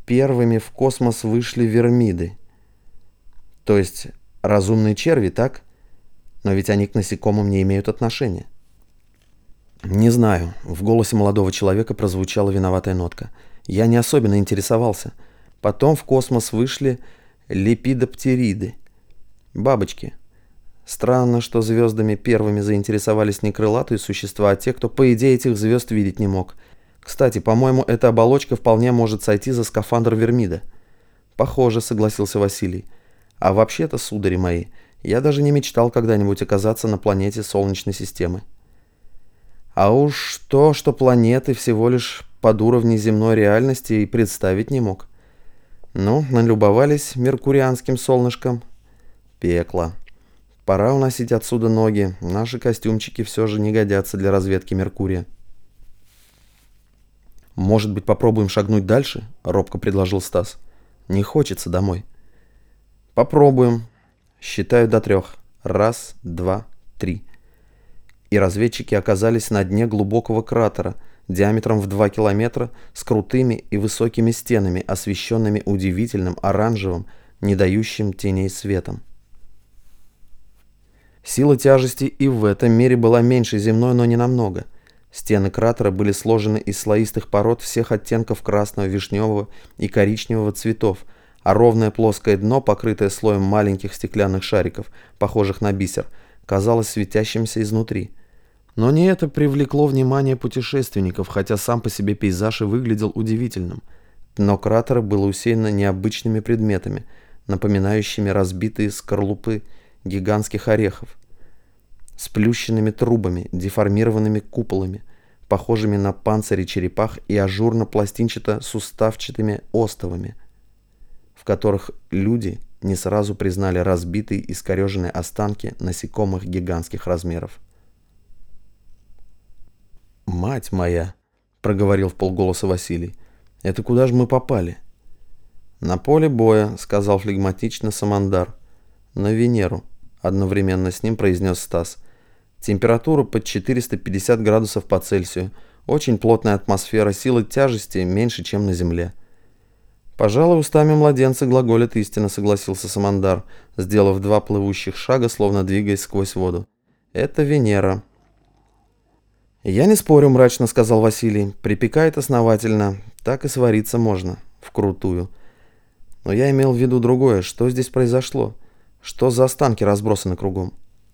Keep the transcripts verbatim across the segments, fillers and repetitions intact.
первыми в космос вышли вермиды. То есть разумные черви, так? Но ведь они к насекомым не имеют отношения. Не знаю, в голосе молодого человека прозвучала виноватая нотка. Я не особенно интересовался. Потом в космос вышли лепидоптериды. Бабочки. Странно, что звездами первыми заинтересовались не крылатые существа, а те, кто, по идее, этих звезд видеть не мог. Кстати, по-моему, эта оболочка вполне может сойти за скафандр вермида. Похоже, согласился Василий. А вообще-то, судари мои, я даже не мечтал когда-нибудь оказаться на планете Солнечной системы. А уж то, что планеты всего лишь под уровнем земной реальности, и представить не мог. Ну, налюбовались меркурианским солнышком. Пекло. Пора уносить отсюда ноги. Наши костюмчики все же не годятся для разведки Меркурия. «Может быть, попробуем шагнуть дальше?» — робко предложил Стас. «Не хочется домой». «Попробуем. Считаю до трех. Раз, два, три». И разведчики оказались на дне глубокого кратера, диаметром в два километра, с крутыми и высокими стенами, освещенными удивительным оранжевым, не дающим теней светом. Сила тяжести и в этом мире была меньше земной, но не намного. Стены кратера были сложены из слоистых пород всех оттенков красного, вишневого и коричневого цветов, а ровное плоское дно, покрытое слоем маленьких стеклянных шариков, похожих на бисер, казалось светящимся изнутри. Но не это привлекло внимание путешественников, хотя сам по себе пейзаж и выглядел удивительным. Дно кратера было усеяно необычными предметами, напоминающими разбитые скорлупы гигантских орехов, сплющенными трубами, деформированными куполами, похожими на панцири черепах и ажурно-пластинчато-суставчатыми остовами, в которых люди не сразу признали разбитые искореженные останки насекомых гигантских размеров. «Мать моя!» — проговорил вполголоса Василий. «Это куда же мы попали?» «На поле боя», — сказал флегматично Самандар. «На Венеру», — одновременно с ним произнес Стас. «Температура под четыреста пятьдесят градусов по Цельсию. Очень плотная атмосфера, сила тяжести меньше, чем на Земле». «Пожалуй, устами младенца глаголит истина», — согласился Самандар, сделав два плывущих шага, словно двигаясь сквозь воду. «Это Венера». «Я не спорю», — мрачно сказал Василий. «Припекает основательно. Так и свариться можно. Вкрутую. Но я имел в виду другое. Что здесь произошло? Что за останки разбросаны кругом?»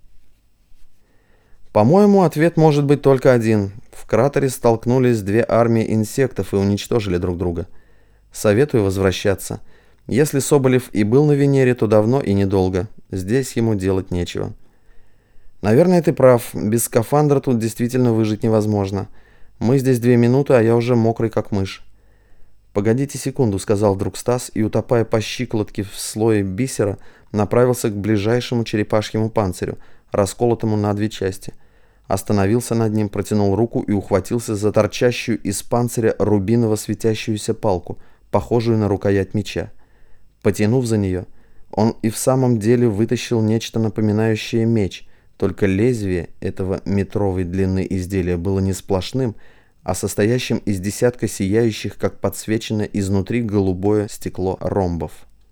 «По-моему, ответ может быть только один. В кратере столкнулись две армии инсектов и уничтожили друг друга. Советую возвращаться. Если Соболев и был на Венере, то давно и недолго. Здесь ему делать нечего». «Наверное, ты прав. Без скафандра тут действительно выжить невозможно. Мы здесь две минуты, а я уже мокрый как мышь». «Погодите секунду», — сказал вдруг Стас, и, утопая по щиколотке в слое бисера, направился к ближайшему черепашьему панцирю, расколотому на две части. Остановился над ним, протянул руку и ухватился за торчащую из панциря рубиново-светящуюся палку, похожую на рукоять меча. Потянув за нее, он и в самом деле вытащил нечто напоминающее меч, только лезвие этого метровой длины изделия было не сплошным, а состоящим из десятка сияющих, как подсвеченное изнутри голубое стекло ромбов.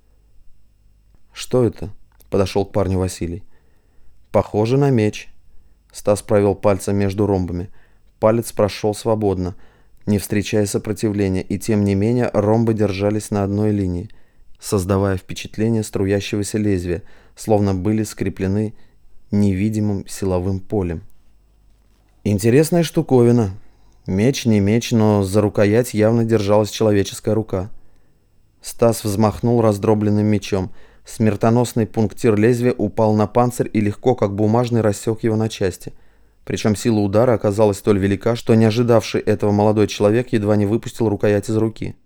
«Что это?» — подошел к парню Василий. «Похоже на меч». Стас провел пальцем между ромбами. Палец прошел свободно, не встречая сопротивления, и тем не менее ромбы держались на одной линии, создавая впечатление струящегося лезвия, словно были скреплены невидимым силовым полем. «Интересная штуковина. Меч не меч, но за рукоять явно держалась человеческая рука». Стас взмахнул раздробленным мечом. Смертоносный пунктир лезвия упал на панцирь и легко, как бумажный, рассек его на части. Причем сила удара оказалась столь велика, что не ожидавший этого молодой человек едва не выпустил рукоять из руки.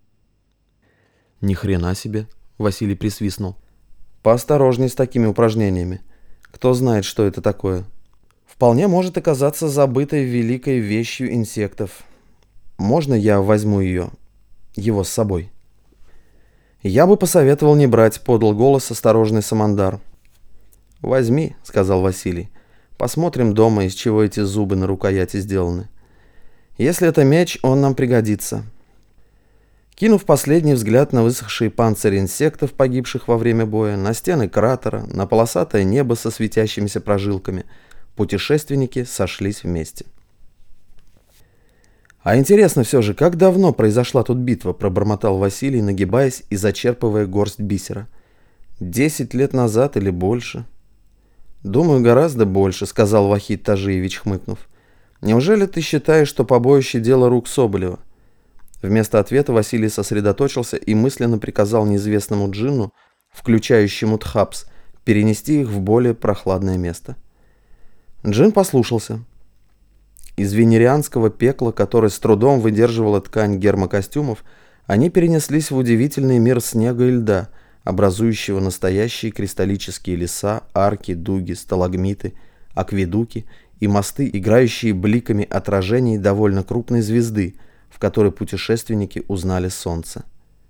«Ни хрена себе!» — Василий присвистнул. «Поосторожней с такими упражнениями. Кто знает, что это такое. Вполне может оказаться забытой великой вещью инсектов. Можно я возьму ее, его с собой?» «Я бы посоветовал не брать», — подал голос осторожный Самандар. «Возьми», — сказал Василий. «Посмотрим дома, из чего эти зубы на рукояти сделаны. Если это меч, он нам пригодится». Кинув последний взгляд на высохшие панцири инсектов, погибших во время боя, на стены кратера, на полосатое небо со светящимися прожилками, путешественники сошлись вместе. «А интересно все же, как давно произошла тут битва?» – пробормотал Василий, нагибаясь и зачерпывая горсть бисера. «Десять лет назад или больше?» «Думаю, гораздо больше», – сказал Вахид Тажиевич, хмыкнув. «Неужели ты считаешь, что побоище – дело рук Соболева?» Вместо ответа Василий сосредоточился и мысленно приказал неизвестному джинну, включающему Тхапс, перенести их в более прохладное место. Джин послушался. Из венерианского пекла, которое с трудом выдерживала ткань гермокостюмов, они перенеслись в удивительный мир снега и льда, образующего настоящие кристаллические леса, арки, дуги, сталагмиты, акведуки и мосты, играющие бликами отражений довольно крупной звезды, в которой путешественники узнали Солнце.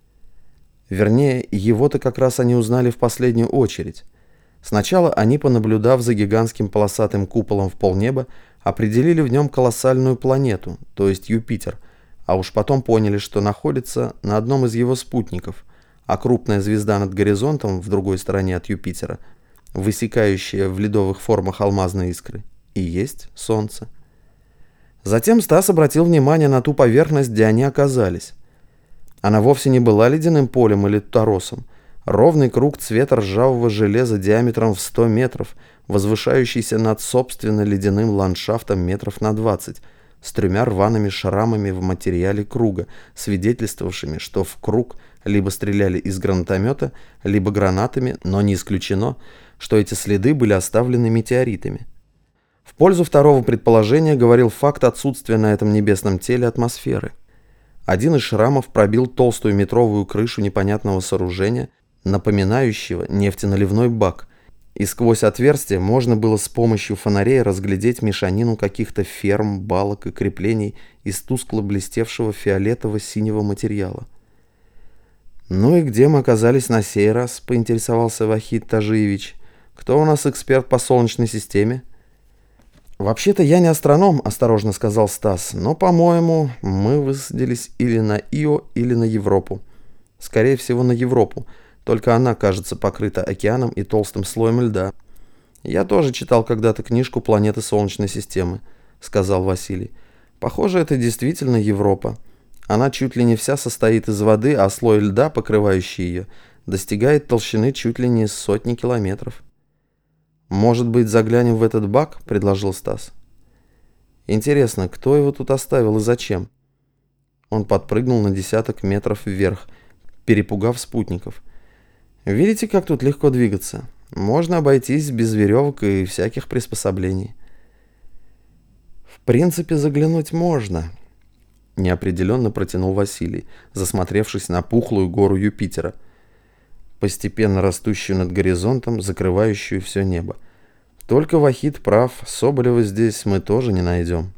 Вернее, его-то как раз они узнали в последнюю очередь. Сначала они, понаблюдав за гигантским полосатым куполом в полнеба, определили в нем колоссальную планету, то есть Юпитер, а уж потом поняли, что находится на одном из его спутников, а крупная звезда над горизонтом в другой стороне от Юпитера, высекающая в ледовых формах алмазные искры, и есть Солнце. Затем Стас обратил внимание на ту поверхность, где они оказались. Она вовсе не была ледяным полем или торосом. Ровный круг цвета ржавого железа диаметром в сто метров, возвышающийся над собственно ледяным ландшафтом метров на двадцать, с тремя рваными шрамами в материале круга, свидетельствовавшими, что в круг либо стреляли из гранатомета, либо гранатами, но не исключено, что эти следы были оставлены метеоритами. В пользу второго предположения говорил факт отсутствия на этом небесном теле атмосферы. Один из шрамов пробил толстую метровую крышу непонятного сооружения, напоминающего нефтеналивной бак, и сквозь отверстие можно было с помощью фонарей разглядеть мешанину каких-то ферм, балок и креплений из тускло блестевшего фиолетово-синего материала. «Ну и где мы оказались на сей раз?» – поинтересовался Вахид Тажиевич. «Кто у нас эксперт по Солнечной системе?» «Вообще-то я не астроном», – осторожно сказал Стас, «но, по-моему, мы высадились или на Ио, или на Европу. Скорее всего, на Европу, только она, кажется, покрыта океаном и толстым слоем льда. Я тоже читал когда-то книжку «Планеты Солнечной системы», – сказал Василий. «Похоже, это действительно Европа. Она чуть ли не вся состоит из воды, а слой льда, покрывающий ее, достигает толщины чуть ли не сотни километров». «Может быть, заглянем в этот бак?» – предложил Стас. «Интересно, кто его тут оставил и зачем?» Он подпрыгнул на десяток метров вверх, перепугав спутников. «Видите, как тут легко двигаться? Можно обойтись без веревок и всяких приспособлений». «В принципе, заглянуть можно», – неопределенно протянул Василий, засмотревшись на пухлую гору Юпитера, постепенно растущую над горизонтом, закрывающую все небо. «Только Вахид прав, Соболева здесь мы тоже не найдем».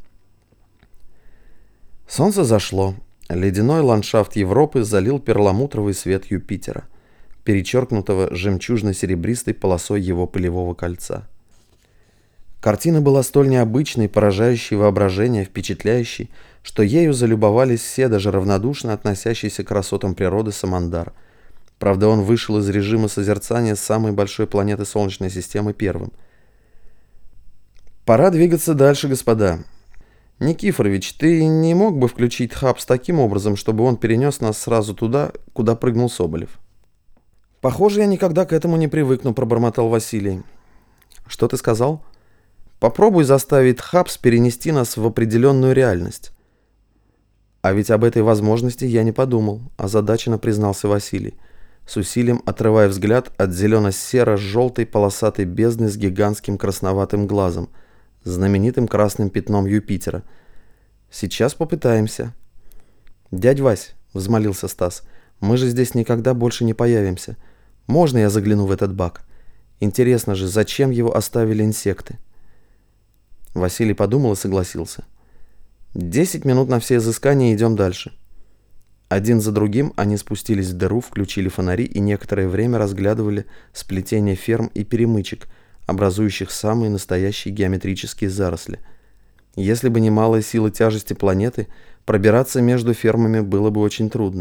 Солнце зашло. Ледяной ландшафт Европы залил перламутровый свет Юпитера, перечеркнутого жемчужно-серебристой полосой его пылевого кольца. Картина была столь необычной, поражающей воображение, впечатляющей, что ею залюбовались все, даже равнодушно относящиеся к красотам природы Самандар. Правда, он вышел из режима созерцания самой большой планеты Солнечной системы первым. «Пора двигаться дальше, господа. Никифорович, ты не мог бы включить Хабс таким образом, чтобы он перенес нас сразу туда, куда прыгнул Соболев?» «Похоже, я никогда к этому не привыкну», — пробормотал Василий. «Что ты сказал?» «Попробуй заставить Хабс перенести нас в определенную реальность». «А ведь об этой возможности я не подумал», — озадаченно признался Василий, с усилием отрывая взгляд от зелено-серо-желтой полосатой бездны с гигантским красноватым глазом, знаменитым красным пятном Юпитера. «Сейчас попытаемся». «Дядь Вась», — взмолился Стас, — «мы же здесь никогда больше не появимся. Можно я загляну в этот бак? Интересно же, зачем его оставили инсекты?» Василий подумал и согласился. «Десять минут на все изыскания, идем дальше». Один за другим они спустились в дыру, включили фонари и некоторое время разглядывали сплетение ферм и перемычек, образующих самые настоящие геометрические заросли. Если бы не малая сила тяжести планеты, пробираться между фермами было бы очень трудно.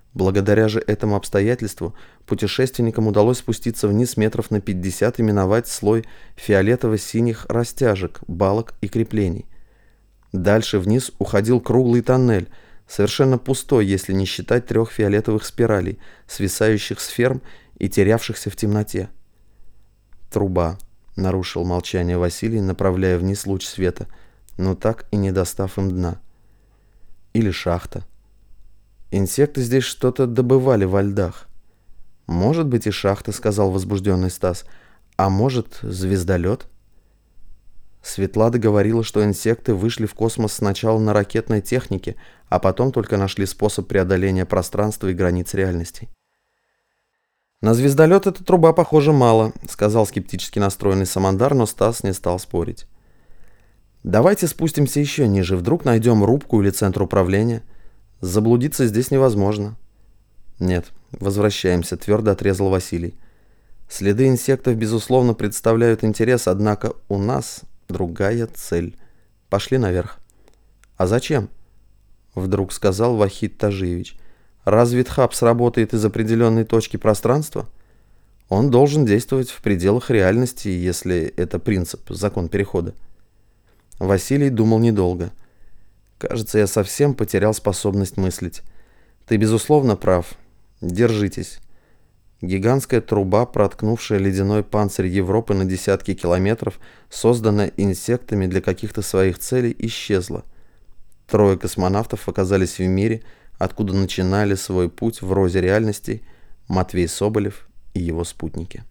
Благодаря же этому обстоятельству путешественникам удалось спуститься вниз метров на пятьдесят и миновать слой фиолетово-синих растяжек, балок и креплений. Дальше вниз уходил круглый тоннель, совершенно пустой, если не считать трех фиолетовых спиралей, свисающих с ферм и терявшихся в темноте. «Труба», — нарушил молчание Василий, направляя вниз луч света, но так и не достав им дна. «Или шахта. Инсекты здесь что-то добывали во льдах. Может быть и шахта», — сказал возбужденный Стас. «А может, звездолет?» Светлана говорила, что инсекты вышли в космос сначала на ракетной технике, а потом только нашли способ преодоления пространства и границ реальностей. «На звездолет эта труба, похоже, мало», — сказал скептически настроенный Самандар, но Стас не стал спорить. «Давайте спустимся еще ниже, вдруг найдем рубку или центр управления. Заблудиться здесь невозможно». «Нет, возвращаемся», — твердо отрезал Василий. «Следы инсектов, безусловно, представляют интерес, однако у нас другая цель. Пошли наверх». «А зачем?» — вдруг сказал Вахид Тажиевич. «Разве Тхап сработает из определенной точки пространства? Он должен действовать в пределах реальности, если это принцип, закон перехода». Василий думал недолго. «Кажется, я совсем потерял способность мыслить. Ты, безусловно, прав. Держитесь». Гигантская труба, проткнувшая ледяной панцирь Европы на десятки километров, созданная инсектами для каких-то своих целей, исчезла. Трое космонавтов оказались в мире, откуда начинали свой путь в розе реальностей Матвей Соболев и его спутники.